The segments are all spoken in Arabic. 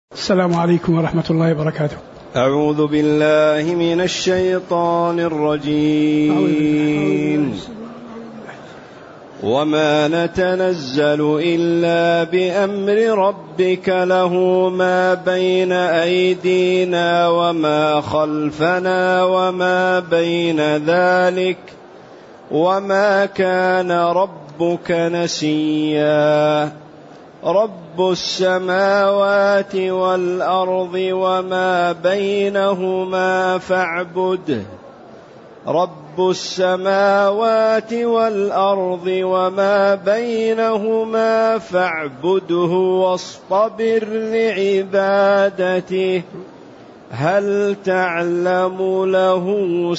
السلام عليكم ورحمة الله وبركاته. أعوذ بالله من الشيطان الرجيم. وما نتنزل إلا بأمر ربك له ما بين أيدينا وما خلفنا وما بين ذلك وما كان ربك نسيا. رب السماوات والأرض وما بينهما فاعبده. رب السماوات والأرض وما بينهما فاعبده واصطبر لعبادته هل تعلم له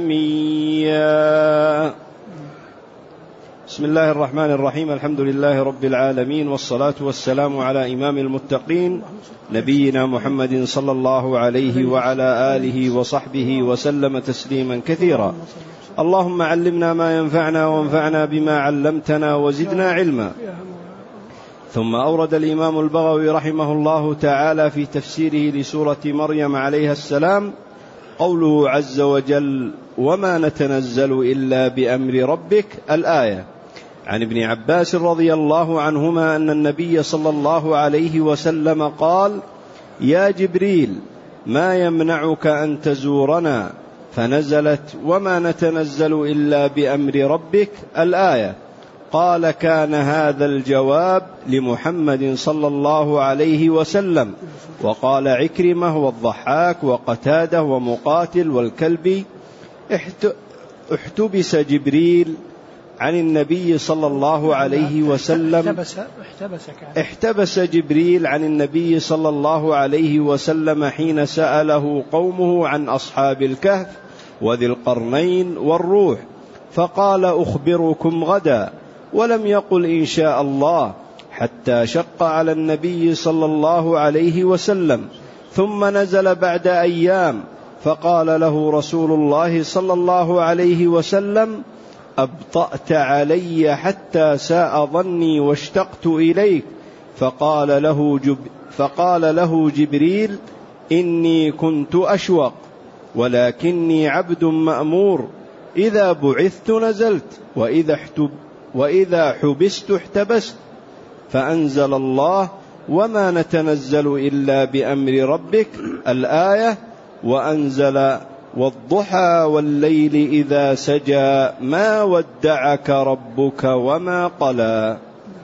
سميا. بسم الله الرحمن الرحيم. الحمد لله رب العالمين، والصلاة والسلام على إمام المتقين نبينا محمد صلى الله عليه وعلى آله وصحبه وسلم تسليما كثيرا. اللهم علمنا ما ينفعنا وانفعنا بما علمتنا وزدنا علما. ثم أورد الإمام البغوي رحمه الله تعالى في تفسيره لسورة مريم عليها السلام قوله عز وجل: وما نتنزل إلا بأمر ربك، الآية. عن ابن عباس رضي الله عنهما أن النبي صلى الله عليه وسلم قال: يا جبريل ما يمنعك أن تزورنا؟ فنزلت: وما نتنزل إلا بأمر ربك، الآية. قال: كان هذا الجواب لمحمد صلى الله عليه وسلم. وقال عكرمة والضحاك وقتادة ومقاتل والكلبي: احتبس جبريل عن النبي صلى الله عليه وسلم احتبس جبريل عن النبي صلى الله عليه وسلم حين سأله قومه عن أصحاب الكهف وذي القرنين والروح، فقال: أخبركم غدا، ولم يقل إن شاء الله، حتى شق على النبي صلى الله عليه وسلم. ثم نزل بعد أيام فقال له رسول الله صلى الله عليه وسلم: أبطأت علي حتى ساء ظني واشتقت إليك. فقال له جبريل: إني كنت أشوق، ولكني عبد مأمور، إذا بعثت نزلت، وإذا حبست احتبست. فأنزل الله: وما نتنزل إلا بأمر ربك، الآية. وأنزل: والضحى والليل إذا سجى ما ودعك ربك وما قلى.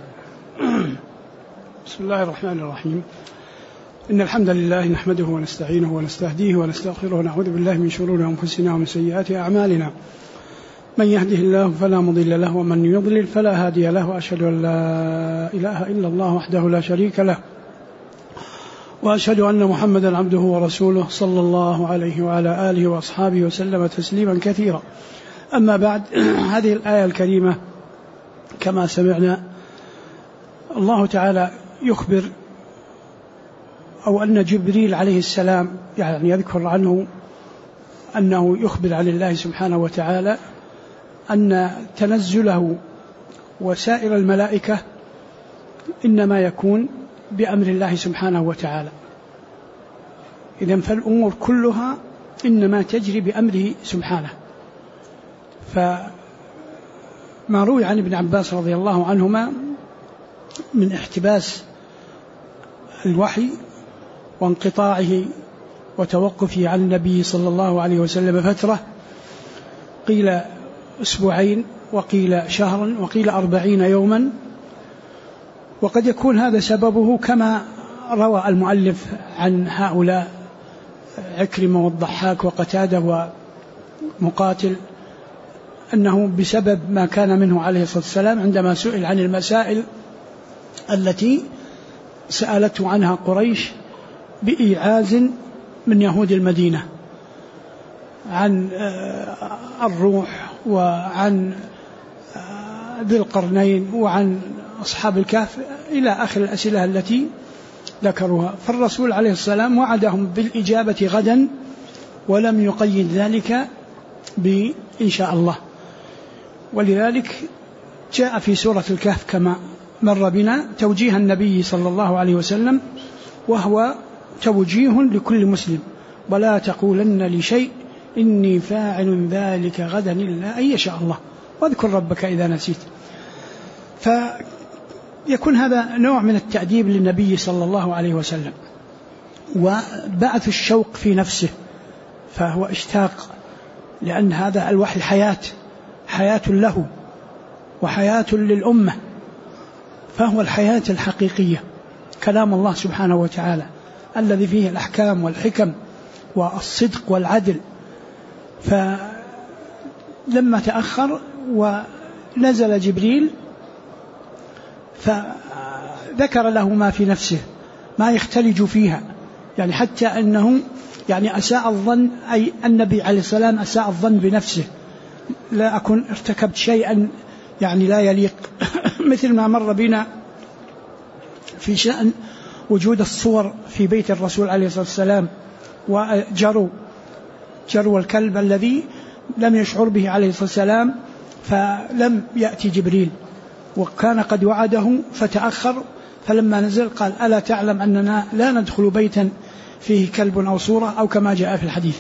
بسم الله الرحمن الرحيم. إن الحمد لله نحمده ونستعينه ونستهديه ونستغفره ونعوذ بالله من شرور أنفسنا ومن سيئات أعمالنا. من يهده الله فلا مضل له ومن يضلل فلا هادي له، وأشهد أن لا إله إلا الله وحده لا شريك له، وأشهد أن محمدا عبده ورسوله صلى الله عليه وعلى آله وأصحابه وسلم تسليما كثيرا. أما بعد، هذه الآية الكريمة كما سمعنا الله تعالى يخبر، أو أن جبريل عليه السلام يعني يذكر عنه أنه يخبر عن الله سبحانه وتعالى أن تنزله وسائر الملائكة إنما يكون بأمر الله سبحانه وتعالى. إذن فالأمور كلها إنما تجري بأمره سبحانه. فما روي عن ابن عباس رضي الله عنهما من احتباس الوحي وانقطاعه وتوقفه عن النبي صلى الله عليه وسلم فترة، قيل أسبوعين وقيل شهرا وقيل 40 يوما. وقد يكون هذا سببه كما روى المؤلف عن هؤلاء عكرمة والضحاك وقتادة ومقاتل، أنه بسبب ما كان منه عليه الصلاة والسلام عندما سئل عن المسائل التي سألته عنها قريش بإيعاز من يهود المدينة عن الروح وعن ذي القرنين وعن أصحاب الكهف إلى آخر الأسئلة التي ذكروها. فالرسول عليه السلام وعدهم بالإجابة غدا، ولم يقيد ذلك بإن شاء الله. ولذلك جاء في سورة الكهف كما مر بنا توجيه النبي صلى الله عليه وسلم، وهو توجيه لكل مسلم: ولا تقولن لشيء إني فاعل ذلك غدا إلا أن يشاء الله، واذكر ربك إذا نسيت. فيكون هذا نوع من التأديب للنبي صلى الله عليه وسلم، وبعث الشوق في نفسه، فهو اشتاق، لأن هذا الوحي حياة له وحياة للأمة، فهو الحياة الحقيقية، كلام الله سبحانه وتعالى الذي فيه الأحكام والحكم والصدق والعدل. فلما تأخر ونزل جبريل فذكر له ما في نفسه، ما يختلج فيها، يعني حتى أنه يعني أساء الظن، أي النبي عليه السلام أساء الظن بنفسه: لا أكون ارتكبت شيئا يعني لا يليق مثل ما مر بنا في شأن وجود الصور في بيت الرسول عليه الصلاة والسلام، وجرو الكلب الذي لم يشعر به عليه الصلاة والسلام، فلم يأتي جبريل، وكان قد وعده فتأخر، فلما نزل قال: ألا تعلم أننا لا ندخل بيتا فيه كلب أو صورة، أو كما جاء في الحديث.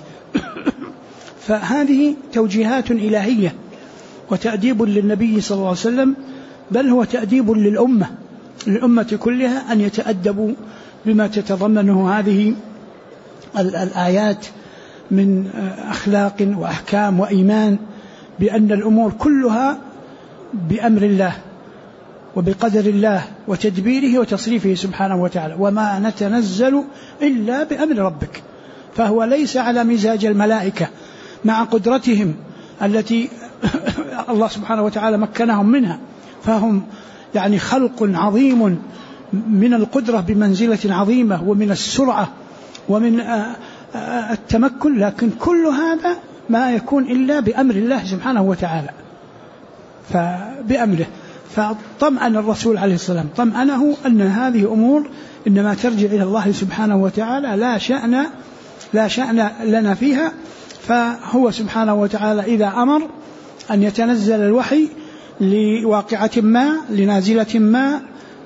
فهذه توجيهات إلهية وتأديب للنبي صلى الله عليه وسلم، بل هو تأديب للأمة كلها أن يتأدبوا بما تتضمنه هذه الآيات من أخلاق وأحكام وإيمان بأن الأمور كلها بأمر الله وبقدر الله وتدبيره وتصريفه سبحانه وتعالى، وما نتنزل إلا بأمر ربك. فهو ليس على مزاج الملائكة مع قدرتهم التي الله سبحانه وتعالى مكنهم منها، فهم يعني خلق عظيم من القدرة بمنزلة عظيمة ومن السرعة ومن التمكن، لكن كل هذا ما يكون إلا بأمر الله سبحانه وتعالى، فبأمره. فطمأن الرسول عليه السلام، طمأنه أن هذه أمور إنما ترجع إلى الله سبحانه وتعالى، لا شأن لنا فيها. فهو سبحانه وتعالى إذا أمر أن يتنزل الوحي لواقعة ما، لنازلة ما،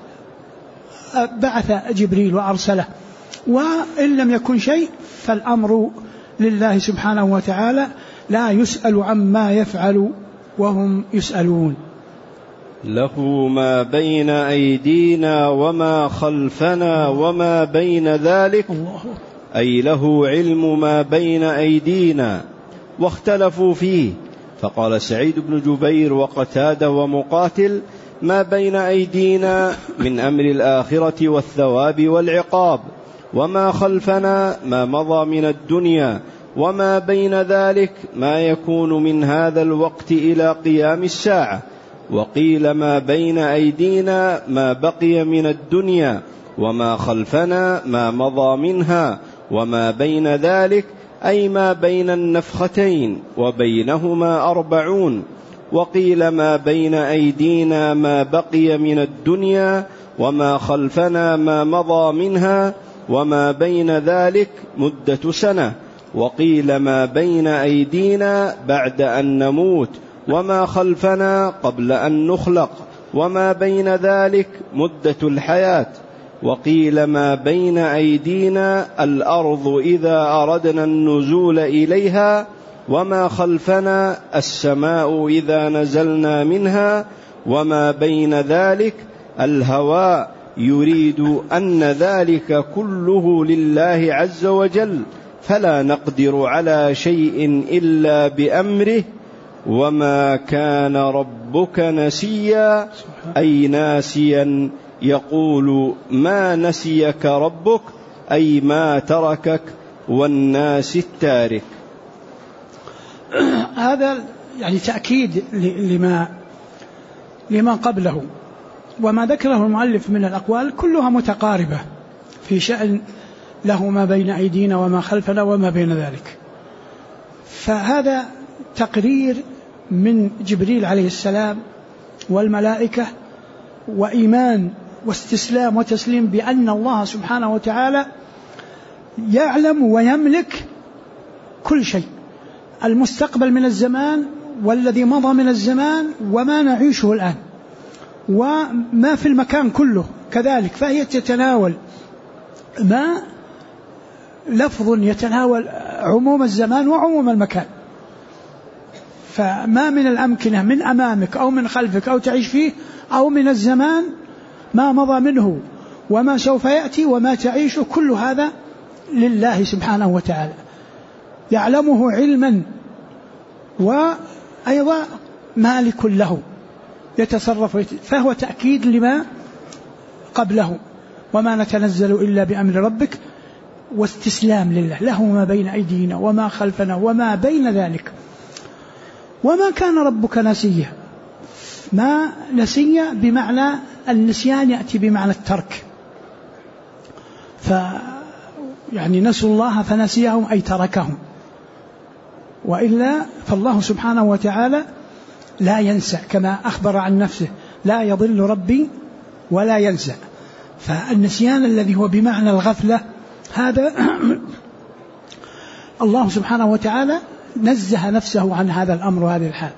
بعث جبريل وأرسله، وإن لم يكن شيء فالأمر لله سبحانه وتعالى، لا يسأل عما يفعل وهم يسألون. له ما بين أيدينا وما خلفنا وما بين ذلك، أي له علم ما بين أيدينا. واختلفوا فيه، فقال سعيد بن جبير وقتادة ومقاتل: ما بين أيدينا من أمر الآخرة والثواب والعقاب، وما خلفنا ما مضى من الدنيا، وما بين ذلك ما يكون من هذا الوقت إلى قيام الساعة. وقيل ما بين أيدينا ما بقي من الدنيا، وما خلفنا ما مضى منها، وما بين ذلك أي ما بين النفختين وبينهما 40. وقيل ما بين أيدينا ما بقي من الدنيا، وما خلفنا ما مضى منها، وما بين ذلك مدة سنة. وقيل ما بين أيدينا بعد أن نموت، وما خلفنا قبل أن نخلق، وما بين ذلك مدة الحياة. وقيل ما بين أيدينا الأرض إذا أردنا النزول إليها، وما خلفنا السماء إذا نزلنا منها، وما بين ذلك الهواء، يريد أن ذلك كله لله عز وجل، فلا نقدر على شيء إلا بأمره. وما كان ربك نسيا، أي ناسيا، يقول ما نسيك ربك، أي ما تركك، والناس التارك. هذا يعني تأكيد لما قبله، وما ذكره المؤلف من الأقوال كلها متقاربة في شأن له ما بين أيدينا وما خلفنا وما بين ذلك. فهذا تقرير من جبريل عليه السلام والملائكة، وإيمان واستسلام وتسليم بأن الله سبحانه وتعالى يعلم ويملك كل شيء، المستقبل من الزمان والذي مضى من الزمان وما نعيشه الآن وما في المكان كله كذلك. فهي تتناول ما لفظ يتناول عموم الزمان وعموم المكان، فما من الأمكنة من أمامك أو من خلفك أو تعيش فيه أو من الزمان ما مضى منه وما سوف يأتي وما تعيش، كل هذا لله سبحانه وتعالى يعلمه علما، وأيضا مالك له يتصرف، فهو تأكيد لما قبله، وما نتنزل إلا بأمر ربك، واستسلام لله، له ما بين أيدينا وما خلفنا وما بين ذلك. وما كان ربك نسيا، ما نسيا بمعنى النسيان يأتي بمعنى الترك، يعني نسوا الله فنسيهم أي تركهم، وإلا فالله سبحانه وتعالى لا ينسى كما أخبر عن نفسه: لا يضل ربي ولا ينسى. فالنسيان الذي هو بمعنى الغفلة هذا الله سبحانه وتعالى نزه نفسه عن هذا الأمر وهذه الحال.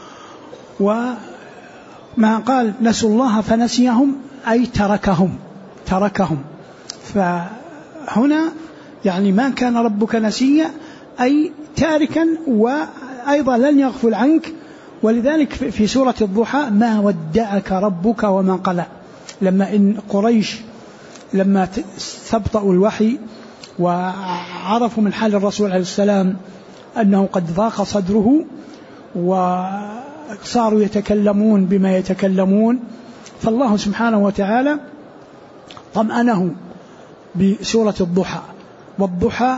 وما قال نسوا الله فنسيهم أي تركهم. فهنا يعني ما كان ربك نسيا أي تاركا، وأيضا لن يغفل عنك. ولذلك في سورة الضحى: ما ودعك ربك وما قلى، لما إن قريش لما استبطأوا الوحي وعرفوا من حال الرسول عليه السلام أنه قد ضاق صدره وصاروا يتكلمون بما يتكلمون، فالله سبحانه وتعالى طمأنه بسورة الضحى: والضحى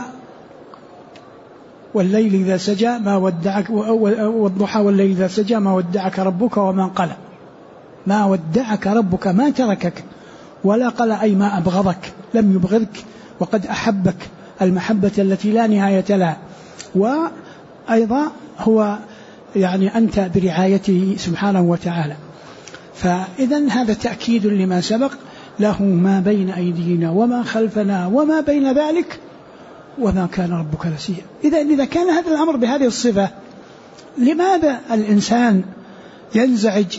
والليل إذا سجى ما ودعك، والضحى والليل إذا سجى ما ودعك ربك وما قلى. ما ودعك ربك ما تركك، ولا قلى أي ما أبغضك، لم يبغضك وقد أحبك المحبة التي لا نهاية لها. وأيضا هو يعني أنت برعايته سبحانه وتعالى. فإذن هذا تأكيد لما سبق: له ما بين أيدينا وما خلفنا وما بين ذلك وما كان ربك نسيا. إذا كان هذا الأمر بهذه الصفة، لماذا الإنسان ينزعج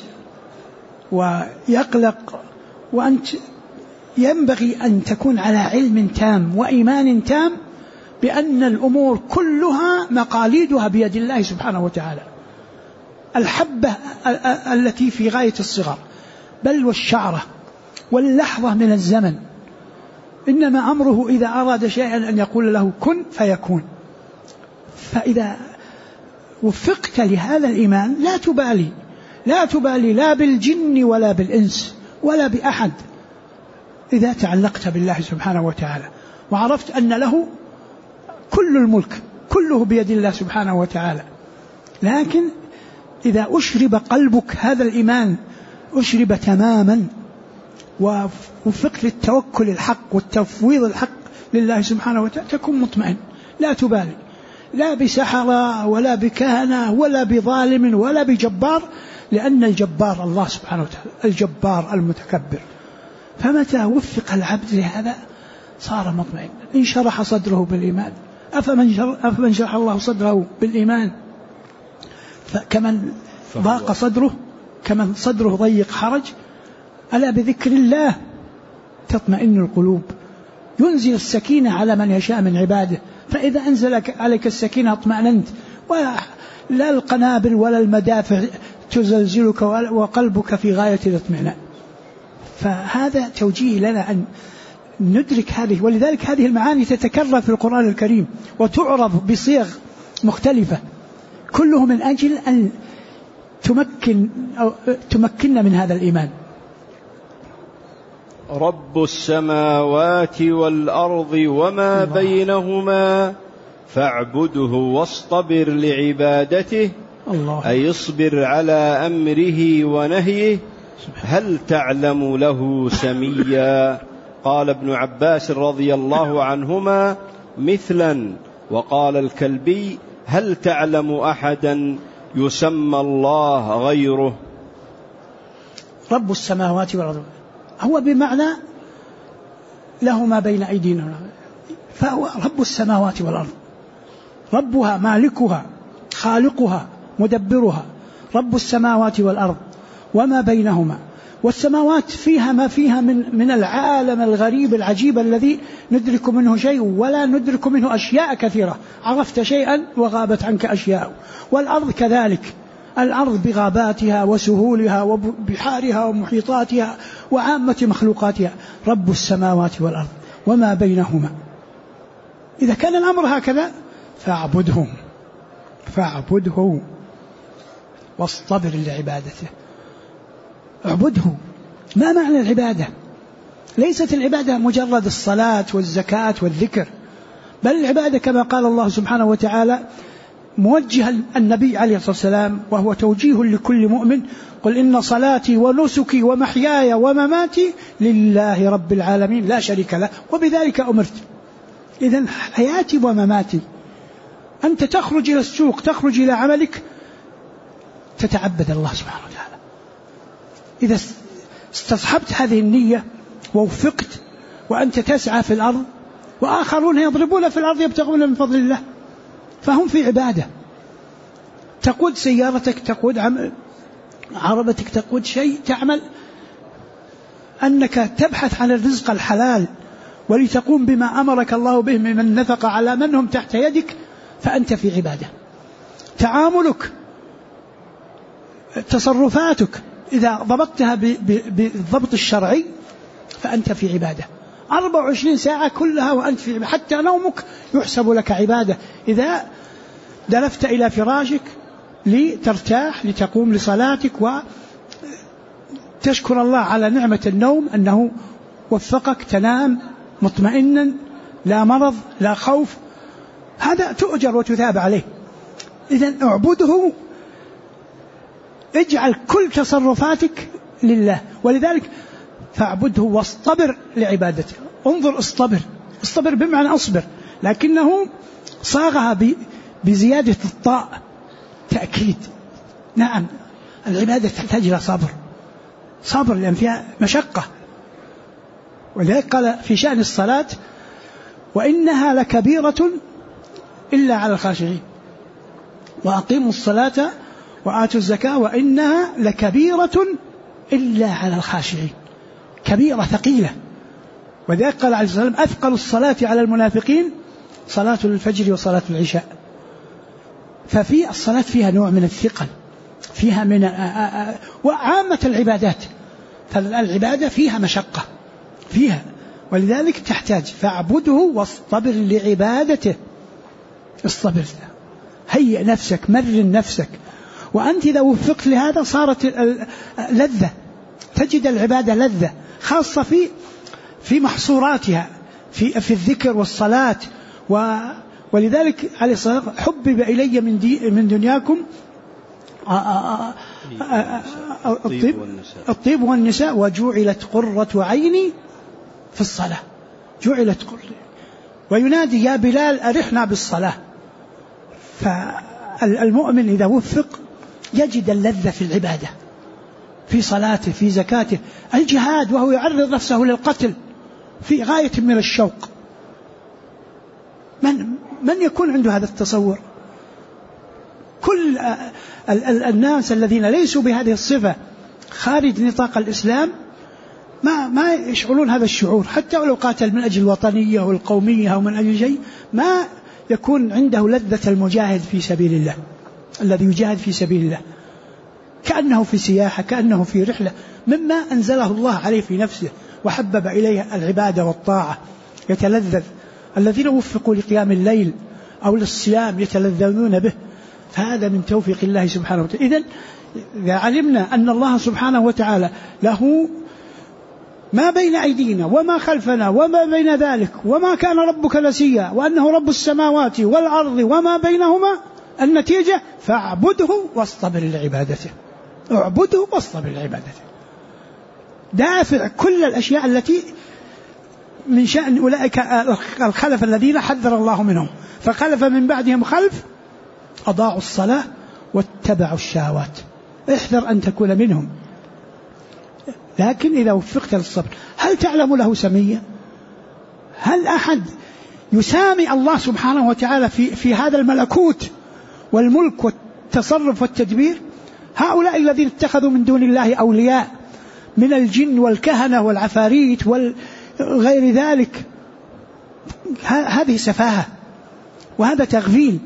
ويقلق؟ وأنت ينبغي أن تكون على علم تام وإيمان تام بأن الأمور كلها مقاليدها بيد الله سبحانه وتعالى. الحبة التي في غاية الصغر بل والشعرة واللحظة من الزمن، إنما أمره إذا أراد شيئا أن يقول له كن فيكون. فإذا وفقت لهذا الإيمان لا تبالي لا بالجن ولا بالإنس ولا بأحد، إذا تعلقت بالله سبحانه وتعالى وعرفت أن له كل الملك كله بيد الله سبحانه وتعالى. لكن إذا أشرب قلبك هذا الإيمان، أشرب تماما، ووفقت للتوكل الحق والتفويض الحق لله سبحانه وتعالى، تكون مطمئن، لا تبالي لا بسحرة ولا بكهنة ولا بظالم ولا بجبار، لأن الجبار الله سبحانه وتعالى، الجبار المتكبر. فمتى وفق العبد لهذا صار مطمئن. إن شرح صدره بالإيمان أفمن شرح الله صدره بالإيمان فكمن ضاق صدره، كمن صدره ضيق حرج. ألا بذكر الله تطمئن القلوب. ينزل السكينة على من يشاء من عباده، فإذا أنزل عليك السكينة اطمأننت، ولا القنابل ولا المدافع تزلزلك وقلبك في غاية الاطمئنان. فهذا توجيه لنا أن ندرك هذه، ولذلك هذه المعاني تتكرر في القرآن الكريم وتعرض بصيغ مختلفة، كله من أجل أن تمكننا من هذا الإيمان. رب السماوات والأرض وما بينهما فاعبده واصطبر لعبادته، أي اصبر على أمره ونهيه، هل تعلم له سميا. قال ابن عباس رضي الله عنهما مثلا. وقال الكلبي: هل تعلم أحدا يسمى الله غيره؟ رب السماوات والأرض هو بمعنى له ما بين أيدينا، فهو رب السماوات والأرض، ربها مالكها خالقها مدبرها، رب السماوات والأرض وما بينهما. والسماوات فيها ما فيها من العالم الغريب العجيب الذي ندرك منه شيء ولا ندرك منه أشياء كثيرة، عرفت شيئا وغابت عنك أشياء. والأرض كذلك، الأرض بغاباتها وسهولها وبحارها ومحيطاتها وعامة مخلوقاتها، رب السماوات والأرض وما بينهما. إذا كان الأمر هكذا فاعبده واصطبر لعبادته. اعبده. ما معنى العبادة؟ ليست العبادة مجرد الصلاة والزكاة والذكر، بل العبادة كما قال الله سبحانه وتعالى موجها النبي عليه الصلاة والسلام، وهو توجيه لكل مؤمن: قل إن صلاتي ونسكي ومحياي ومماتي لله رب العالمين لا شريك له وبذلك أمرت. إذن حياتي ومماتي. أنت تخرج إلى السوق، تخرج إلى عملك، تتعبد الله سبحانه وتعالى. إذا استصحبت هذه النية ووفقت وأنت تسعى في الأرض وآخرون يضربون في الأرض يبتغون من فضل الله، فهم في عبادة. تقود سيارتك، تقود عربتك، تقود شيء، تعمل أنك تبحث عن الرزق الحلال ولتقوم بما أمرك الله به من النفقة على من هم تحت يدك، فأنت في عبادة. تعاملك، تصرفاتك، إذا ضبطتها بالضبط الشرعي فأنت في عبادة. 24 ساعة كلها وأنت في عبادة، حتى نومك يحسب لك عبادة. إذا دلفت إلى فراشك لترتاح لتقوم لصلاتك وتشكر الله على نعمة النوم أنه وفقك تنام مطمئنا، لا مرض لا خوف، هذا تؤجر وتثاب عليه. إذن اعبده، اجعل كل تصرفاتك لله. ولذلك فاعبده واصطبر لعبادته. انظر، اصطبر بمعنى أصبر، لكنه صاغها بزيادة الطاء تأكيد. نعم، العبادة تحتاج إلى صبر لأن فيها مشقة. ولذلك قال في شأن الصلاة: وإنها لكبيرة إلا على الخاشعين، وأقيموا الصلاة وآتوا الزكاة وإنها لكبيرة إلا على الخاشعين. كبيرة ثقيلة. وذلك قال عليه الصلاة والسلام: أثقل الصلاة على المنافقين صلاة الفجر وصلاة العشاء. ففي الصلاة فيها نوع من الثقل، فيها من وعامة العبادات، فالعبادة فيها مشقة فيها، ولذلك تحتاج فاعبده واصطبر لعبادته. اصطبر، هيئ نفسك، مرن نفسك. وأنت إذا وفقت لهذا صارت لذة، تجد العبادة لذة، خاصة في محصوراتها في الذكر والصلاة. ولذلك عليه الصلاة والسلام: حبب إلي من دنياكم الطيب والنساء وجعلت قرة عيني في الصلاة. جعلت قرة. وينادي: يا بلال أرحنا بالصلاة. فالمؤمن إذا وفق يجد اللذة في العبادة، في صلاته، في زكاته. الجهاد وهو يعرض نفسه للقتل في غاية من الشوق. من يكون عنده هذا التصور؟ كل الناس الذين ليسوا بهذه الصفة خارج نطاق الإسلام ما يشعرون هذا الشعور، حتى ولو قاتل من أجل الوطنية والقومية أو من أجل شيء، ما يكون عنده لذة المجاهد في سبيل الله، الذي يجاهد في سبيل الله، كأنه في سياحة، كأنه في رحلة، مما أنزله الله عليه في نفسه وحبب إليه العبادة والطاعة، يتلذذ. الذين وفقوا لقيام الليل أو للصيام يتلذذون به، فهذا من توفيق الله سبحانه وتعالى. إذن إذا علمنا أن الله سبحانه وتعالى له ما بين أيدينا وما خلفنا وما بين ذلك، وما كان ربك نسيا، وأنه رب السماوات والأرض وما بينهما، النتيجة فاعبده واصطبر لعبادته. اعبده واصطبر لعبادته. دافع كل الأشياء التي من شأن أولئك الخلف الذين حذر الله منهم، فخلف من بعدهم خلف أضاعوا الصلاة واتبعوا الشهوات. احذر أن تكون منهم. لكن إذا وفقت للصبر، هل تعلم له سميا؟ هل أحد يسامي الله سبحانه وتعالى في هذا الملكوت والملك والتصرف والتدبير؟ هؤلاء الذين اتخذوا من دون الله أولياء من الجن والكهنة والعفاريت وغير ذلك. هذه سفاهة وهذا تغفيل.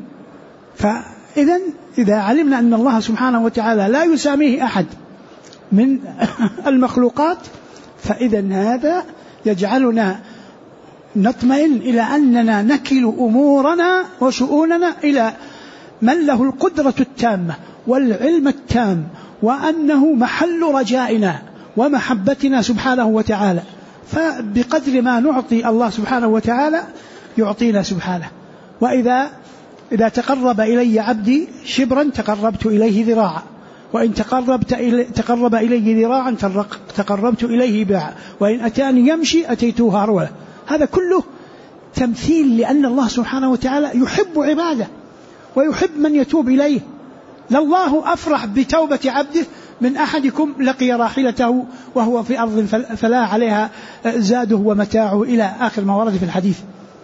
إذا علمنا أن الله سبحانه وتعالى لا يساميه أحد من المخلوقات، فإذا هذا يجعلنا نطمئن إلى أننا نكل أمورنا وشؤوننا إلى من له القدرة التامة والعلم التام، وأنه محل رجائنا ومحبتنا سبحانه وتعالى. فبقدر ما نعطي الله سبحانه وتعالى يعطينا سبحانه. وإذا تقرب إلي عبدي شبرا تقربت إليه ذراعا، وإن تقرب إليه ذراعا تقربت إليه باعا، وإن أتاني يمشي أتيته هرولة. هذا كله تمثيل لأن الله سبحانه وتعالى يحب عباده ويحب من يتوب إليه. لله أفرح بتوبة عبده من أحدكم لقي راحلته وهو في أرض فلا عليها زاده ومتاعه إلى آخر ما ورد في الحديث.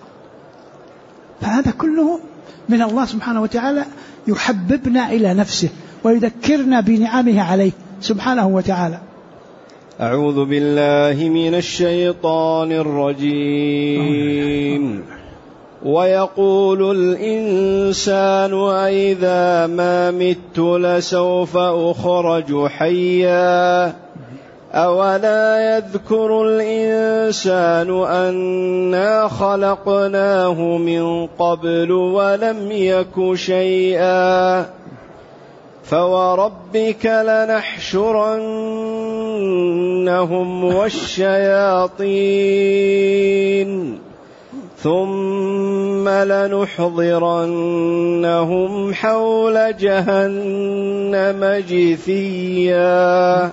فهذا كله من الله سبحانه وتعالى يحببنا إلى نفسه ويذكرنا بنعمه عليه سبحانه وتعالى. أعوذ بالله من الشيطان الرجيم. ويقول الإنسان أإذا ما مت لسوف أخرج حيا أولا يذكر الإنسان أنا خلقناه من قبل ولم يك شيئا فوربك لنحشرنهم والشياطين ثم لنحضرنهم حول جهنم جثيا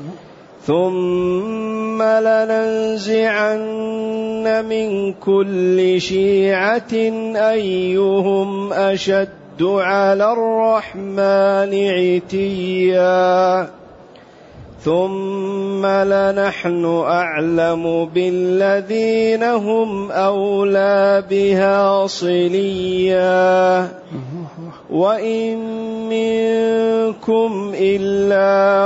ثم لننزعن من كل شيعة أيهم أشد على الرحمن عتيا ثم لنحن أعلم بالذين هم أولى بها صليا وإن منكم إلا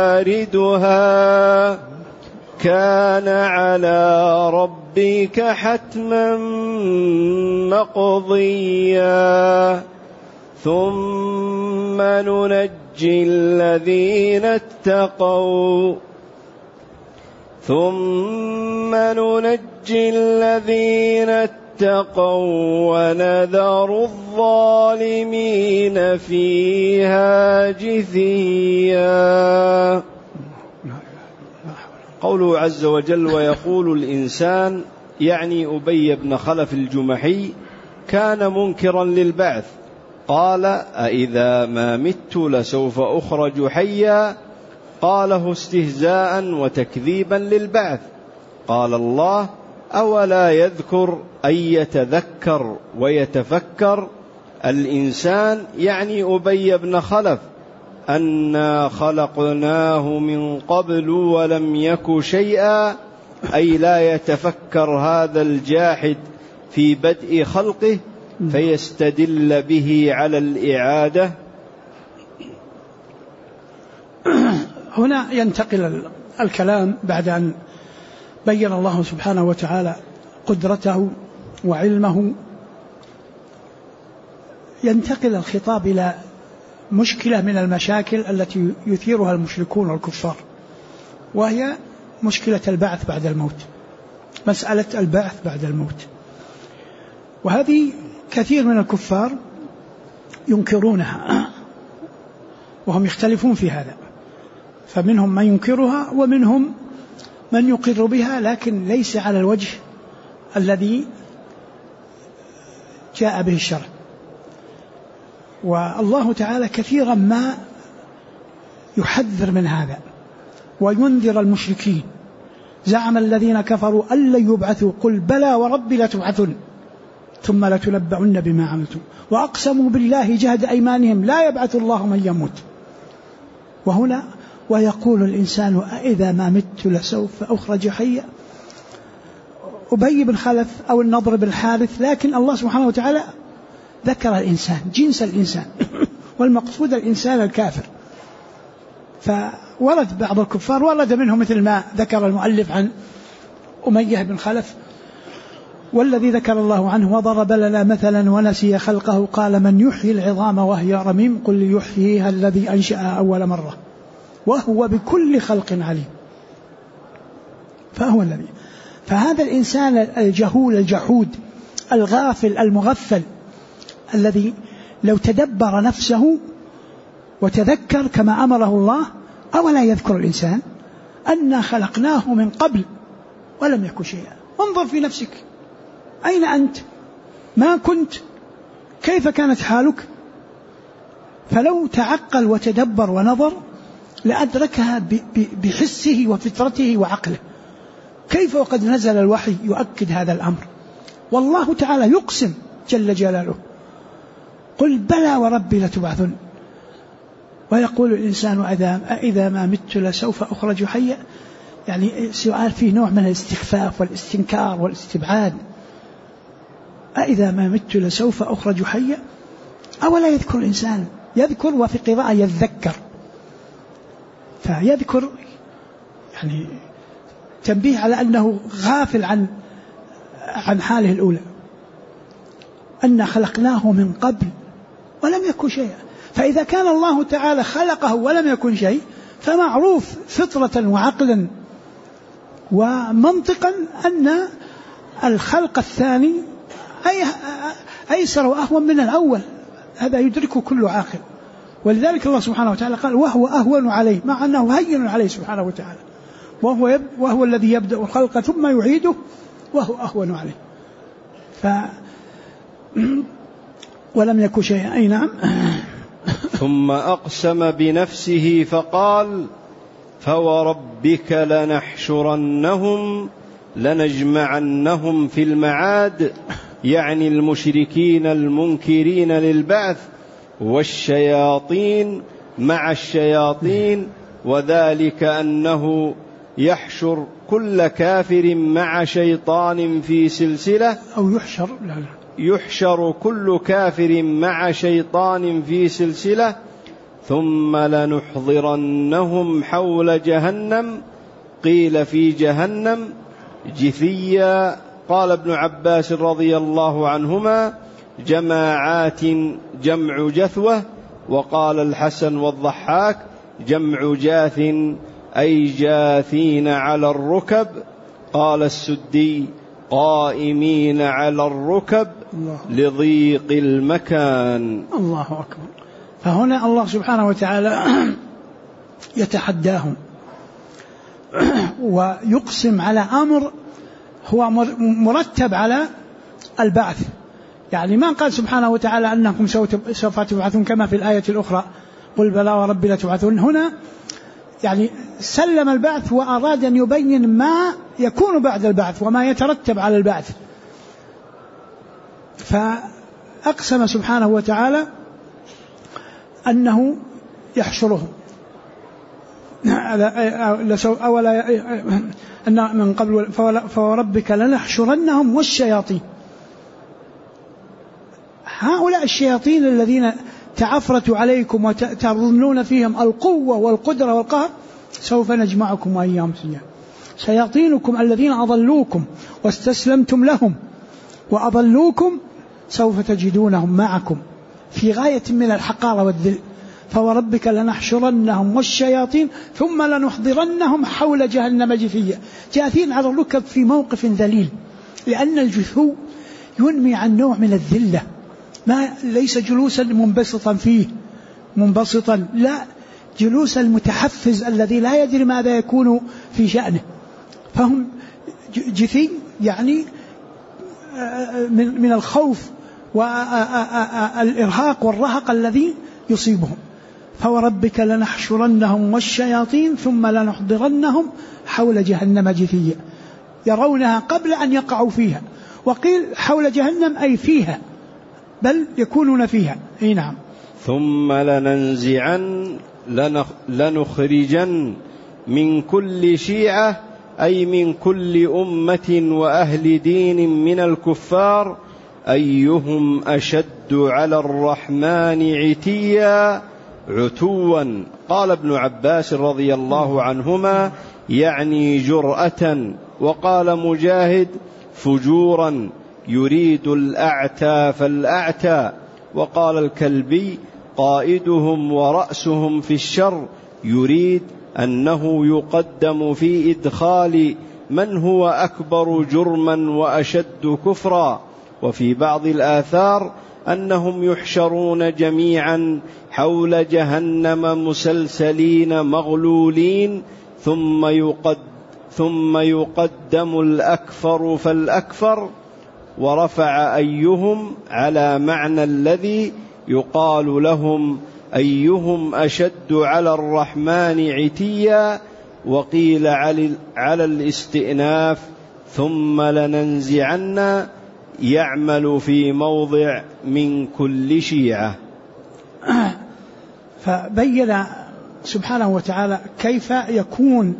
واردها كان على ربك حتما مقضيا ثم ننجي الذين اتقوا ونذر الظالمين فيها جثيا. قوله عز وجل ويقول الإنسان يعني أبي بن خلف الجمحي كان منكرا للبعث، قال أإذا ما مت لسوف أخرج حيا، قاله استهزاء وتكذيبا للبعث. قال الله أولا يذكر أي يتذكر ويتفكر الإنسان يعني أبي بن خلف أنا خلقناه من قبل ولم يك شيئا، أي لا يتفكر هذا الجاحد في بدء خلقه فيستدل به على الإعادة. هنا ينتقل الكلام بعد أن بين الله سبحانه وتعالى قدرته وعلمه، ينتقل الخطاب إلى مشكلة من المشاكل التي يثيرها المشركون والكفار، وهي مشكلة البعث بعد الموت، مسألة البعث بعد الموت. وهذه كثير من الكفار ينكرونها وهم يختلفون في هذا، فمنهم من ينكرها ومنهم من يقر بها لكن ليس على الوجه الذي جاء به الشرع. والله تعالى كثيرا ما يحذر من هذا وينذر المشركين. زعم الذين كفروا أن لن يبعثوا قل بلى وربي لتبعثن ثم لتنبؤن بما عملتم وأقسموا بالله جهد أيمانهم لا يبعث الله من يموت. وهنا ويقول الإنسان أإذا ما مت لسوف أخرج حيا، أبي بن خلف أو النضر بن الحارث، لكن الله سبحانه وتعالى ذكر الإنسان جنس الإنسان والمقصود الإنسان الكافر. فورد بعض الكفار ورد منهم مثل ما ذكر المؤلف عن أمية بن خلف، والذي ذكر الله عنه وضرب لنا مثلا ونسي خلقه قال من يحيي العظام وهي رميم قل يحييها الذي أنشأها أول مرة وهو بكل خلق عليم. فهو الذي، فهذا الإنسان الجهول الجحود الغافل المغفل الذي لو تدبر نفسه وتذكر كما أمره الله، أولا يذكر الإنسان أنا خلقناه من قبل ولم يكن شيئا. انظر في نفسك، أين أنت؟ ما كنت؟ كيف كانت حالك؟ فلو تعقل وتدبر ونظر لأدركها بحسه وفطرته وعقله. كيف وقد نزل الوحي يؤكد هذا الأمر، والله تعالى يقسم جل جلاله قل بلى وربي لتبعثن. ويقول الإنسان أإذا ما مت لسوف أخرج حيا، يعني سؤال فيه نوع من الاستخفاف والاستنكار والاستبعاد. أإذا ما مت لسوف أخرج حيا، أولا يذكر الإنسان، يذكر وفي قراءة يذكر، فيذكر يعني تنبيه على أنه غافل عن حاله الأولى. أن خلقناه من قبل ولم يكن شيئا، فإذا كان الله تعالى خلقه ولم يكن شيء فمعروف فطرة وعقلا ومنطقا أن الخلق الثاني أيسر وأهون من الأول، هذا يدركه كل عاقل. ولذلك الله سبحانه وتعالى قال وهو أهون عليه، مع أنه هين عليه سبحانه وتعالى، وهو الذي يبدأ الخلق ثم يعيده وهو أهون عليه. ولم يكن شيئا. أي نعم. ثم أقسم بنفسه فقال فوربك لنحشرنهم لنجمعنهم في المعاد، يعني المشركين المنكرين للبعث والشياطين مع الشياطين، وذلك أنه يحشر كل كافر مع شيطان في سلسلة، أو يحشر كل كافر مع شيطان في سلسلة، ثم لنحضرنهم حول جهنم، قيل في جهنم جثيا. قال ابن عباس رضي الله عنهما جماعات جمع جثوة، وقال الحسن والضحاك جمع جاث أي جاثين على الركب. قال السدي قائمين على الركب لضيق المكان. الله أكبر. فهنا الله سبحانه وتعالى يتحداهم ويقسم على أمر هو مرتب على البعث. يعني ما قال سبحانه وتعالى أنكم سوف تبعثون كما في الآية الأخرى قل بلى وربي لتبعثون. هنا يعني سلم البعث وأراد أن يبين ما يكون بعد البعث وما يترتب على البعث. فأقسم سبحانه وتعالى أنه يحشرهم أن من قبل فوربك لنحشرنهم والشياطين. هؤلاء الشياطين الذين تعفرتوا عليكم وتظنون فيهم القوة والقدرة والقهر سوف نجمعكم وإياهم سيئا. شياطينكم الذين أضلوكم واستسلمتم لهم وأضلوكم سوف تجدونهم معكم في غاية من الحقارة والذل. فوربك لنحشرنهم والشياطين ثم لنحضرنهم حول جهنم جثيا. جاثين على الركب في موقف ذليل، لأن الجثو ينمي عن نوع من الذلة، ما ليس جلوسا منبسطا فيه منبسطا، لا، جلوس المتحفز الذي لا يدري ماذا يكون في شأنه. فهم جثي يعني من الخوف والإرهاق والرهق الذي يصيبهم. فوربك لنحشرنهم والشياطين ثم لنحضرنهم حول جهنم جثيا، يرونها قبل أن يقعوا فيها، وقيل حول جهنم أي فيها، بل يكونون فيها. أي نعم. ثم لنخرجن من كل شيعة أي من كل أمة وأهل دين من الكفار أيهم أشد على الرحمن عتيا عتوا. قال ابن عباس رضي الله عنهما: يعني جرأة. وقال مجاهد: فجورا، يريد الأعتى فالأعتى. وقال الكلبي: قائدهم ورأسهم في الشر، يريد أنه يقدم في إدخال من هو أكبر جرما وأشد كفرا. وفي بعض الآثار أنهم يحشرون جميعا حول جهنم مسلسلين مغلولين، ثم يقدم الأكفر فالأكفر، ورفع أيهم على معنى الذي يقال لهم: أيهم أشد على الرحمن عتيا. وقيل على الاستئناف: ثم لننزعن، يعمل في موضع من كل شيعة. فبين سبحانه وتعالى كيف يكون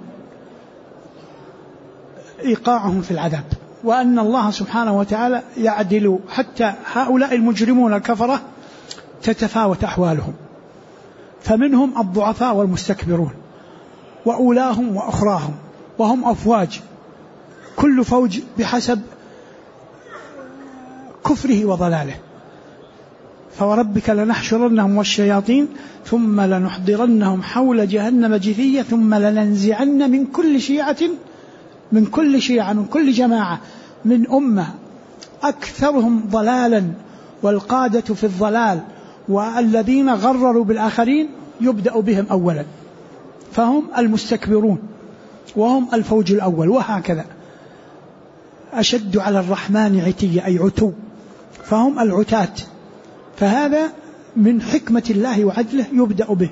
إيقاعهم في العذاب، وأن الله سبحانه وتعالى يعدل حتى هؤلاء المجرمون الكفرة تتفاوت أحوالهم، فمنهم الضعفاء والمستكبرون، وأولاهم وأخراهم، وهم أفواج، كل فوج بحسب كفره وضلاله. فوربك لنحشرنهم والشياطين ثم لنحضرنهم حول جهنم جثيا ثم لننزعن من كل شيعة من كل جماعة من أمة أكثرهم ضلالا والقادة في الضلال والذين غرروا بالآخرين يبدأ بهم أولا، فهم المستكبرون وهم الفوج الأول، وهكذا أشد على الرحمن عتيا أي عتو، فهم العتاة. فهذا من حكمة الله وعدله يبدأ به،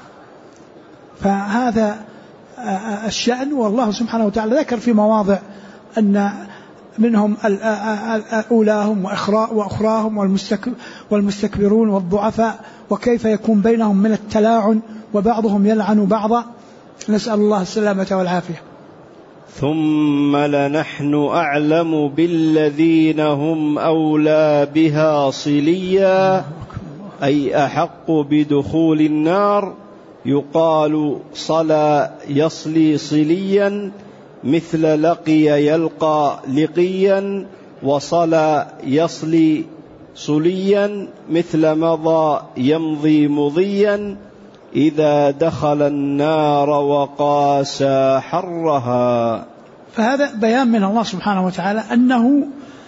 فهذا الشأن. والله سبحانه وتعالى ذكر في مواضع أن منهم أولاهم وأخراهم والمستكبرون والضعفاء، وكيف يكون بينهم من التلاعن وبعضهم يلعن بعضا، نسأل الله السلامة والعافية. ثم لنحن أعلم بالذين هم أولى بها صليا، أي أحق بدخول النار. يقال صلى يصلي صليا، مثل لقي يلقى لقيا، وصلى يصلي صليا، مثل مضى يمضي مضيا، إذا دخل النار وقاسى حرها. فهذا بيان من الله سبحانه وتعالى أنه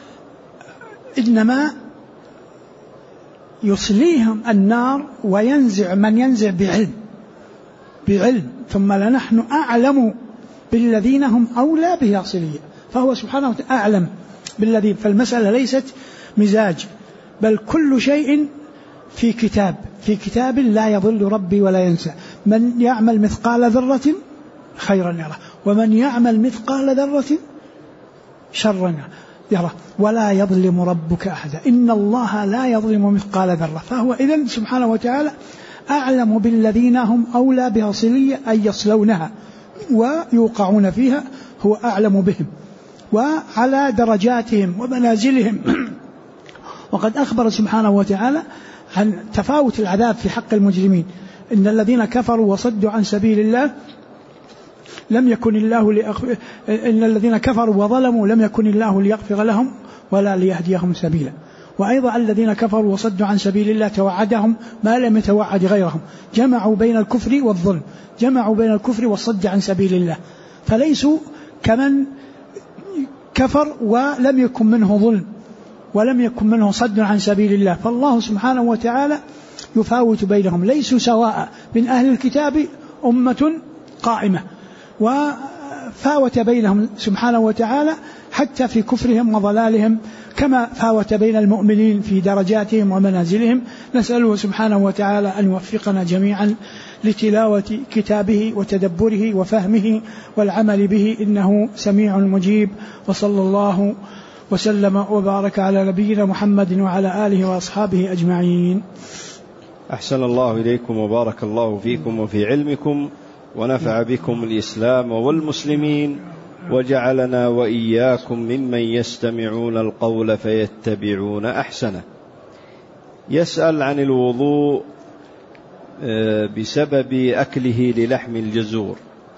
إنما يصليهم النار وينزع من ينزع بعلم. ثم لنحن أعلم بالذين هم أولى بها صليا، فهو سبحانه وتعالى أعلم بالذين. فالمسألة ليست مزاج، بل كل شيء في كتاب لا يضل ربي ولا ينسى. من يعمل مثقال ذرة خيرا يره، ومن يعمل مثقال ذرة شرا يره، ولا يظلم ربك أحدا، إن الله لا يظلم مثقال ذرة. فهو إذن سبحانه وتعالى أعلم بالذين هم أولى بها صليا، أي يصلونها ويوقعون فيها، هو أعلم بهم وعلى درجاتهم ومنازلهم. وقد أخبر سبحانه وتعالى عن تفاوت العذاب في حق المجرمين: إن الذين كفروا وصدوا عن سبيل الله لم يكن الله إن الذين كفروا وظلموا لم يكن الله ليغفر لهم ولا ليهديهم سبيلا. وأيضا الذين كفروا وصدوا عن سبيل الله توعدهم ما لم يتوعد غيرهم، جمعوا بين الكفر والظلم، جمعوا بين الكفر والصد عن سبيل الله، فليسوا كمن كفر ولم يكن منه ظلم ولم يكن منه صد عن سبيل الله. فالله سبحانه وتعالى يفاوت بينهم، ليسوا سواء. من أهل الكتاب أمة قائمة، وفاوت بينهم سبحانه وتعالى حتى في كفرهم وضلالهم، كما فاوت بين المؤمنين في درجاتهم ومنازلهم. نسأله سبحانه وتعالى أن يوفقنا جميعا لتلاوة كتابه وتدبره وفهمه والعمل به، إنه سميع مجيب. وصلى الله وسلم وبارك على نبينا محمد وعلى آله وأصحابه أجمعين. أحسن الله إليكم وبارك الله فيكم وفي علمكم، ونفع بكم الإسلام والمسلمين، وجعلنا وإياكم ممن يستمعون القول فيتبعون أحسنه. يسأل عن الوضوء بسبب أكله للحم الجزور؟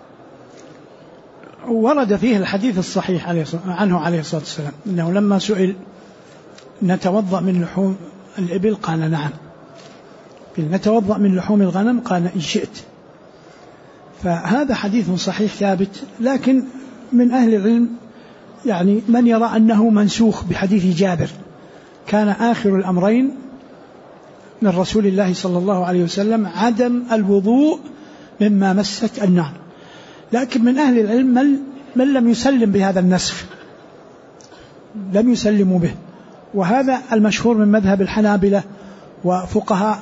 ورد فيه الحديث الصحيح عنه عليه الصلاة والسلام أنه لما سئل نتوضأ من لحوم الإبل قال نعم، نتوضأ من لحوم الغنم قال إن شئت. فهذا حديث صحيح ثابت، لكن من أهل العلم يعني من يرى أنه منسوخ بحديث جابر كان آخر الأمرين من رسول الله صلى الله عليه وسلم عدم الوضوء مما مست النار. لكن من أهل العلم من لم يسلم بهذا النسخ، لم يسلموا به، وهذا المشهور من مذهب الحنابلة وفقهاء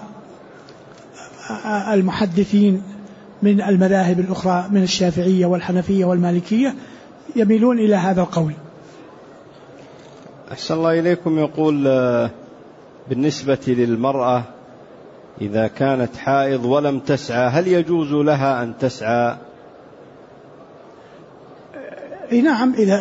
المحدثين من المذاهب الأخرى من الشافعية والحنفية والمالكية يميلون إلى هذا القول. أحسن الله إليكم. يقول بالنسبة للمرأة إذا كانت حائض ولم تسعى هل يجوز لها أن تسعى؟ نعم، إذا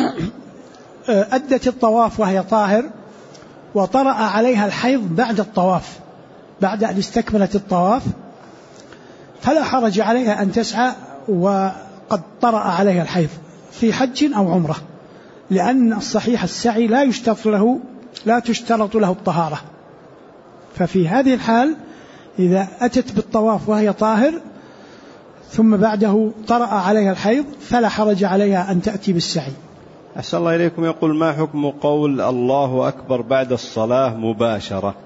أدت الطواف وهي طاهر وطرأ عليها الحيض بعد الطواف، بعد أن استكملت الطواف، فلا حرج عليها أن تسعى وقد طرأ عليها الحيض في حج أو عمرة، لأن الصحيح السعي لا تشترط له الطهارة. ففي هذه الحال إذا أتت بالطواف وهي طاهر ثم بعده طرأ عليها الحيض فلا حرج عليها أن تأتي بالسعي. أحسن الله إليكم. يقول ما حكم قول الله أكبر بعد الصلاة مباشرة؟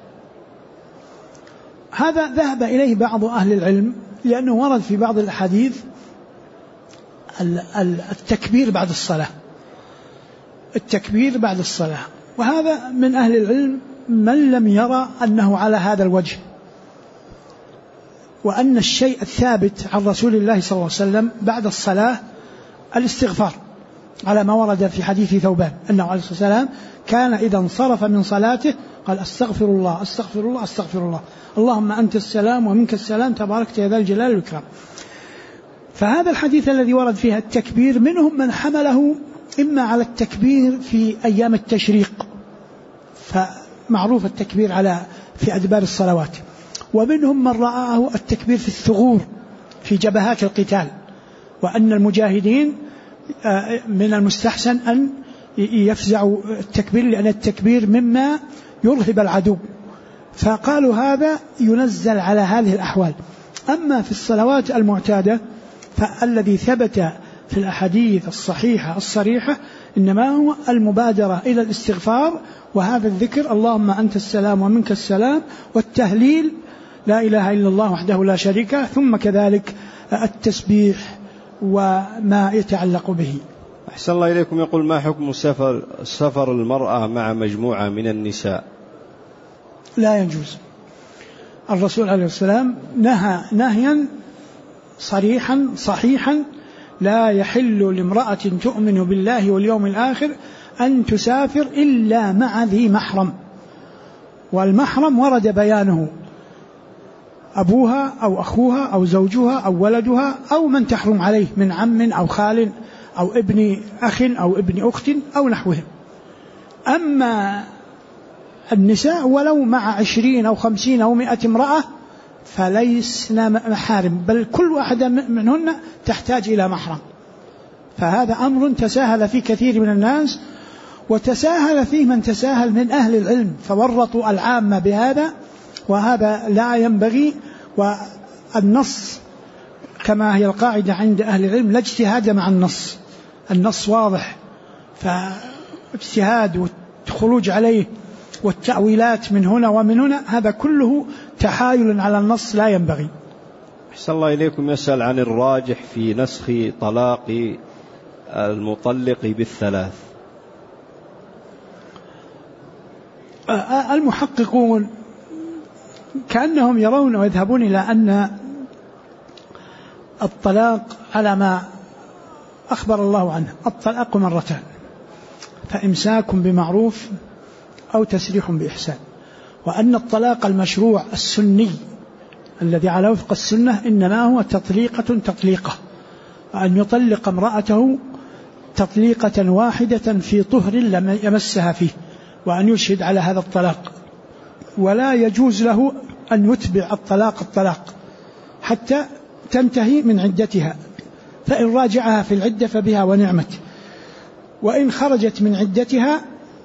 هذا ذهب إليه بعض أهل العلم لأنه ورد في بعض الأحاديث التكبير بعد الصلاة، التكبير بعد الصلاة، وهذا من أهل العلم من لم يرى أنه على هذا الوجه، وأن الشيء الثابت عن رسول الله صلى الله عليه وسلم بعد الصلاة الاستغفار، على ما ورد في حديث ثوبان أنه عليه الصلاة والسلام كان إذا انصرف من صلاته قال أستغفر الله أستغفر الله أستغفر الله، اللهم أنت السلام ومنك السلام تباركت يا ذا الجلال والإكرام. فهذا الحديث الذي ورد فيها التكبير منهم من حمله إما على التكبير في أيام التشريق، فمعروف التكبير في أدبار الصلوات، ومنهم من رآه التكبير في الثغور في جبهات القتال، وأن المجاهدين من المستحسن أن يفزعوا التكبير لأن التكبير مما يرهب العدو، فقالوا هذا ينزل على هذه الأحوال. أما في الصلوات المعتادة فالذي ثبت في الأحاديث الصحيحة الصريحة إنما هو المبادرة إلى الاستغفار، وهذا الذكر اللهم أنت السلام ومنك السلام، والتهليل لا إله إلا الله وحده لا شريك له، ثم كذلك التسبيح وما يتعلق به. أحسن الله إليكم. يقول ما حكم سفر المرأة مع مجموعة من النساء؟ لا يجوز. الرسول عليه السلام نهى نهيا صريحا صحيحا لا يحل لامرأة تؤمن بالله واليوم الآخر أن تسافر إلا مع ذي محرم، والمحرم ورد بيانه أبوها أو أخوها أو زوجها أو ولدها أو من تحرم عليه من عم أو خال أو ابن أخ أو ابن أخت أو نحوهم. أما النساء ولو مع 20 أو 50 أو 100 امرأة فليسن محارم، بل كل واحدة منهن تحتاج إلى محرم. فهذا أمر تساهل فيه كثير من الناس، وتساهل فيه من تساهل من أهل العلم فورطوا العامة بهذا، وهذا لا ينبغي. والنص كما هي القاعدة عند أهل العلم لا اجتهاد مع النص، النص واضح، فاجتهاد والخروج عليه والتأويلات من هنا ومن هنا هذا كله تحايل على النص لا ينبغي. أحسن الله إليكم. يسأل عن الراجح في نسخ طلاق المطلق بالثلاث. المحققون كأنهم يرون ويذهبون إلى أن الطلاق على ما أخبر الله عنه، الطلاق مرتان، فإمساك بمعروف أو تسريح بإحسان، وأن الطلاق المشروع السني الذي على وفق السنة إنما هو تطليقة، وأن يطلق امرأته تطليقة واحدة في طهر لم يمسها فيه، وأن يشهد على هذا الطلاق، ولا يجوز له أن يتبع الطلاق حتى تنتهي من عدتها، فإن راجعها في العدة فبها ونعمت، وإن خرجت من عدتها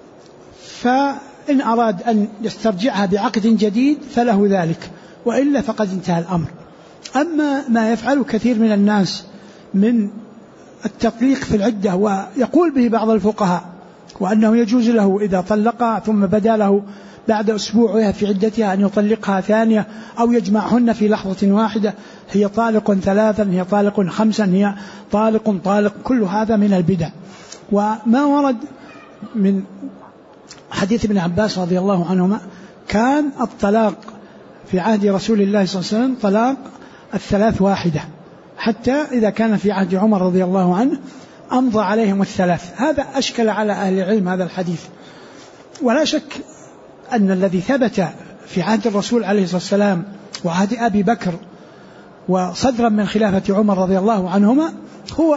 فإن أراد أن يسترجعها بعقد جديد فله ذلك، وإلا فقد انتهى الأمر. أما ما يفعل كثير من الناس من التطليق في العدة، ويقول به بعض الفقهاء وأنه يجوز له إذا طلقها ثم بدا له بعد أسبوع في عدتها أن يطلقها ثانية أو يجمعهن في لحظة واحدة، هي طالق 3، هي طالق 5، هي طالق، كل هذا من البدع. وما ورد من حديث ابن عباس رضي الله عنهما كان الطلاق في عهد رسول الله صلى الله عليه وسلم طلاق 3 واحدة، حتى إذا كان في عهد عمر رضي الله عنه أمضى عليهم 3. هذا أشكل على أهل العلم هذا الحديث. ولا شك أن الذي ثبت في عهد الرسول عليه الصلاة والسلام وعهد أبي بكر وصدرا من خلافة عمر رضي الله عنهما هو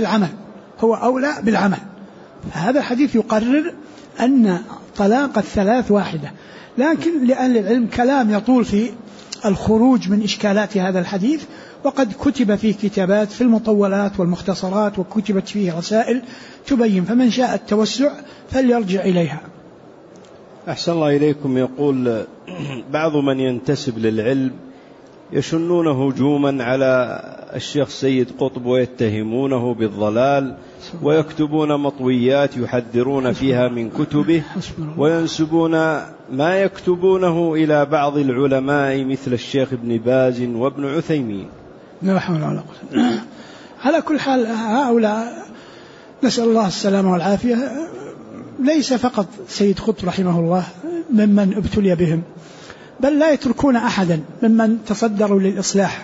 أولى بالعمل. هذا الحديث يقرر أن طلاق 3 واحدة. لكن لأهل العلم كلام يطول في الخروج من إشكالات هذا الحديث، وقد كتب فيه كتابات في المطولات والمختصرات، وكتبت فيه رسائل تبين، فمن شاء التوسع فليرجع إليها. أحسن الله إليكم. يقول بعض من ينتسب للعلم يشنون هجوما على الشيخ سيد قطب ويتهمونه بالضلال، ويكتبون مطويات يحذرون فيها من كتبه، وينسبون ما يكتبونه إلى بعض العلماء مثل الشيخ ابن باز وابن عثيمين. لا حول ولا قوة. على كل حال هؤلاء نسأل الله السلامة والعافية، ليس فقط سيد قطب رحمه الله ممن ابتلي بهم، بل لا يتركون أحدا ممن تصدروا للإصلاح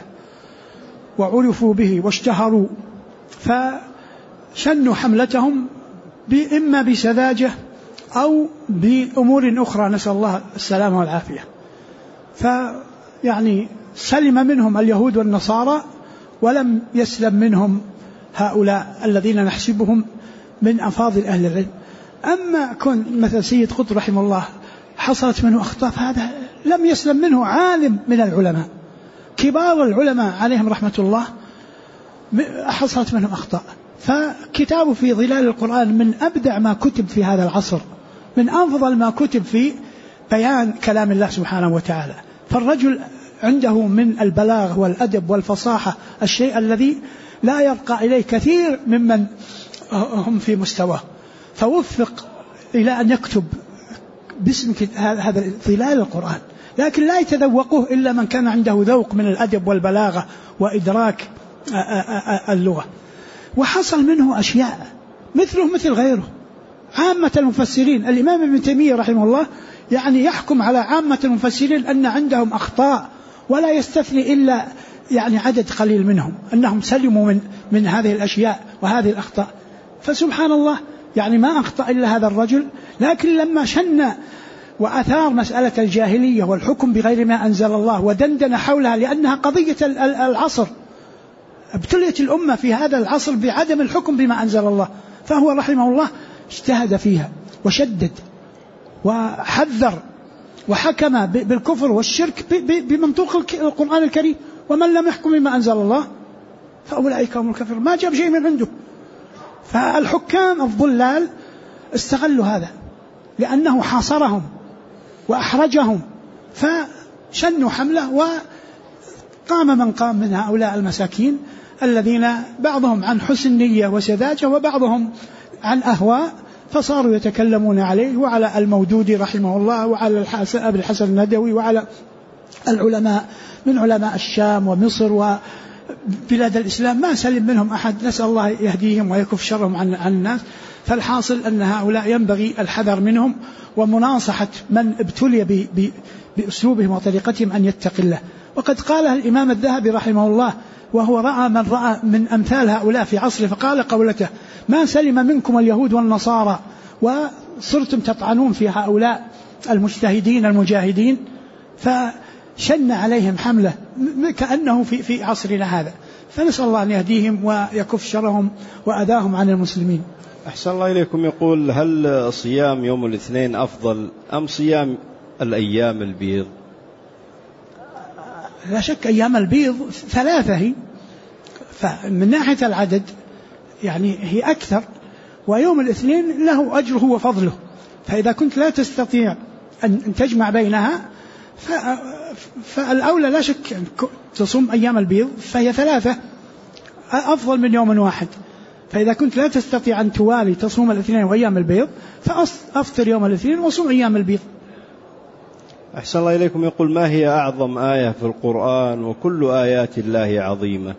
وعرفوا به واشتهروا، فشنوا حملتهم إما بسذاجة أو بأمور أخرى، نسأل الله السلامة والعافية. فيعني سلم منهم اليهود والنصارى، ولم يسلم منهم هؤلاء الذين نحسبهم من أفاضل أهل العلم. أما كن مثل سيد قطب رحمه الله حصلت منه أخطاء، هذا لم يسلم منه عالم من العلماء كبار العلماء عليهم رحمة الله، حصلت منهم أخطاء. فكتابه في ظلال القرآن من أبدع ما كتب في هذا العصر، من أفضل ما كتب في بيان كلام الله سبحانه وتعالى. فالرجل عنده من البلاغ والأدب والفصاحة الشيء الذي لا يرقى إليه كثير ممن هم في مستواه، فوفق إلى أن يكتب باسم هذا ظلال القرآن، لكن لا يتذوقه إلا من كان عنده ذوق من الأدب والبلاغة وإدراك اللغة. وحصل منه أشياء مثله مثل غيره. عامة المفسرين، الإمام ابن تيمية رحمه الله يعني يحكم على عامة المفسرين أن عندهم أخطاء، ولا يستثني إلا يعني عدد قليل منهم أنهم سلموا من هذه الأشياء وهذه الأخطاء. فسبحان الله، يعني ما أخطأ إلا هذا الرجل. لكن لما شن وأثار مسألة الجاهلية والحكم بغير ما أنزل الله ودندن حولها، لأنها قضية العصر، ابتليت الأمة في هذا العصر بعدم الحكم بما أنزل الله، فهو رحمه الله اجتهد فيها وشدد وحذر وحكم بالكفر والشرك بمنطوق القرآن الكريم، ومن لم يحكم بما أنزل الله فأولئك هم الكافرون، ما جاب شيء من عنده. فالحكام الضلال استغلوا هذا لأنه حاصرهم وأحرجهم، فشنوا حمله، وقام من قام من هؤلاء المساكين الذين بعضهم عن حسن نية وسذاجة وبعضهم عن أهواء، فصاروا يتكلمون عليه وعلى المودودي رحمه الله وعلى أبي الحسن الندوي وعلى العلماء من علماء الشام ومصر وبلاد الإسلام، ما سلم منهم أحد، نسأل الله يهديهم ويكف شرهم عن الناس. فالحاصل أن هؤلاء ينبغي الحذر منهم ومناصحة من ابتلي بأسلوبهم وطريقتهم أن يتقي الله. وقد قالها الإمام الذهبي رحمه الله وهو رأى من رأى من أمثال هؤلاء في عصره، فقال قولته: ما سلم منكم اليهود والنصارى وصرتم تطعنون في هؤلاء المجتهدين المجاهدين. فشن عليهم حملة كأنه في عصرنا هذا، فنسأل الله أن يهديهم ويكف شرهم وأذاهم عن المسلمين. أحسن الله إليكم. يقول: هل صيام يوم الاثنين أفضل أم صيام الأيام البيض؟ لا شك أيام البيض 3 هي، فمن ناحية العدد يعني هي أكثر، ويوم الاثنين له أجره وفضله. فإذا كنت لا تستطيع أن تجمع بينها فالأولى لا شك أن تصوم أيام البيض، فهي 3 أفضل من يوم واحد. فإذا كنت لا تستطيع أن توالي تصوم الاثنين وأيام البيض فأفطر يوم الاثنين وصوم أيام البيض. أحسن الله إليكم. يقول: ما هي أعظم آية في القرآن؟ وكل آيات الله عظيمة.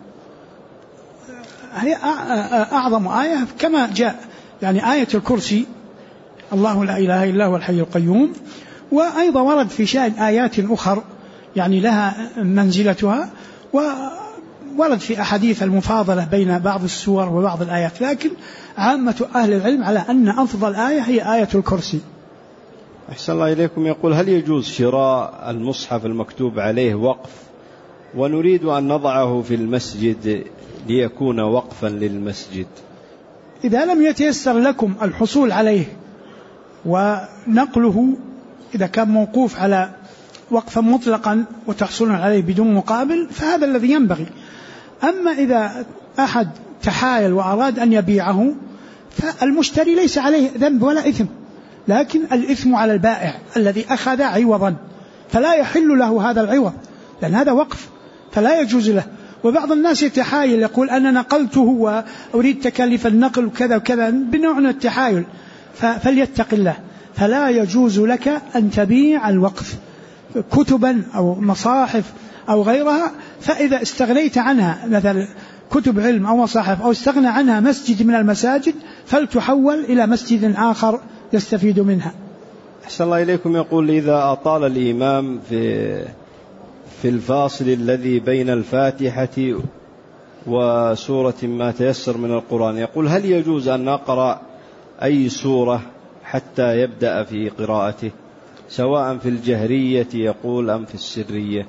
هي أعظم آية كما جاء يعني آية الكرسي، الله لا إله إلا هو الحي القيوم. وأيضا ورد في شأن آيات أخر يعني لها منزلتها، وورد في أحاديث المفاضلة بين بعض السور وبعض الآيات، لكن عامة أهل العلم على أن أفضل آية هي آية الكرسي. أحسن الله إليكم. يقول: هل يجوز شراء المصحف المكتوب عليه وقف ونريد أن نضعه في المسجد ليكون وقفا للمسجد؟ إذا لم يتيسر لكم الحصول عليه ونقله، إذا كان موقوف على وقفا مطلقا وتحصلون عليه بدون مقابل فهذا الذي ينبغي. أما إذا أحد تحايل وأراد أن يبيعه فالمشتري ليس عليه ذنب ولا إثم، لكن الإثم على البائع الذي أخذ عوضا، فلا يحل له هذا العوض لأن هذا وقف فلا يجوز له. وبعض الناس يتحايل يقول أنا نقلته وأريد تكاليف النقل وكذا وكذا، بنوع من التحايل، فليتق الله. فلا يجوز لك أن تبيع الوقف كتبا أو مصاحف أو غيرها، فإذا استغنيت عنها مثل كتب علم أو مصاحف أو استغنى عنها مسجد من المساجد فلتحول إلى مسجد آخر يستفيد منها. أحسن الله إليكم. يقول: إذا أطال الإمام في الفاصل الذي بين الفاتحة وسورة ما تيسر من القرآن، يقول: هل يجوز أن نقرأ أي سورة حتى يبدأ في قراءته سواء في الجهرية يقول أم في السرية؟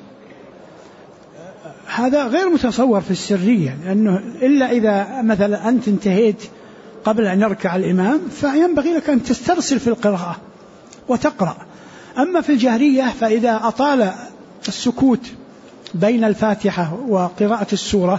هذا غير متصور في السرية، لأنه إلا إذا مثلا أنت انتهيت قبل أن يركع الإمام فينبغي لك أن تسترسل في القراءة وتقرأ. أما في الجهرية فإذا أطال السكوت بين الفاتحة وقراءة السورة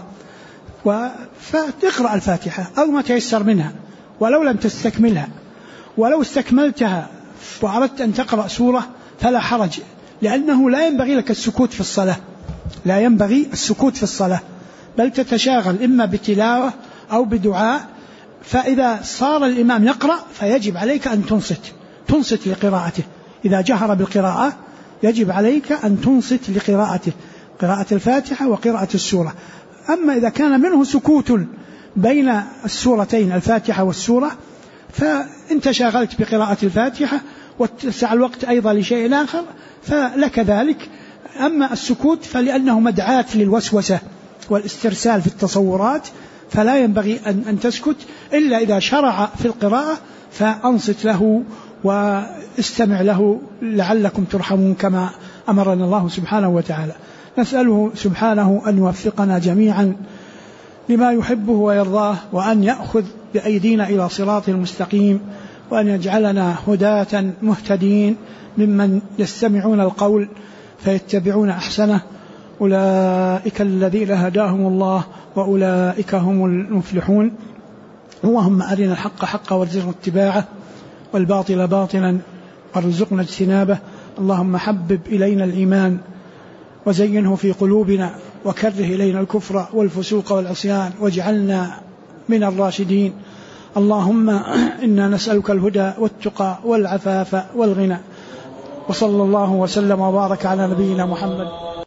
فتقرأ الفاتحة أو ما تيسر منها ولو لم تستكملها، ولو استكملتها وأردت أن تقرأ سورة فلا حرج، لأنه لا ينبغي لك السكوت في الصلاة، لا ينبغي السكوت في الصلاة، بل تتشاغل إما بتلاوة أو بدعاء. فإذا صار الإمام يقرأ فيجب عليك أن تنصت لقراءته. إذا جهر بالقراءة يجب عليك أن تنصت لقراءته، قراءة الفاتحة وقراءة السورة. أما إذا كان منه سكوت بين السورتين الفاتحة والسورة فإنت شاغلت بقراءة الفاتحة واتسع الوقت أيضا لشيء آخر فلك ذلك. أما السكوت فلأنه مدعاة للوسوسة والاسترسال في التصورات، فلا ينبغي أن تسكت إلا إذا شرع في القراءة فأنصت له واستمع له لعلكم ترحمون كما أمرنا الله سبحانه وتعالى. نسأله سبحانه أن يوفقنا جميعا لما يحبه ويرضاه، وأن يأخذ بأيدينا إلى صراط المستقيم، وأن يجعلنا هداة مهتدين ممن يستمعون القول فيتبعون أحسنه. أولئك الذين هداهم الله وأولئك هم المفلحون. اللهم أرنا الحق حقا وارزقنا اتباعه والباطل باطلا وارزقنا اجتنابه. اللهم حبب إلينا الإيمان وزينه في قلوبنا وكره إلينا الكفر والفسوق والعصيان واجعلنا من الراشدين. اللهم إنا نسألك الهدى والتقى والعفاف والغنى. وصلى الله وسلم وبارك على نبينا محمد.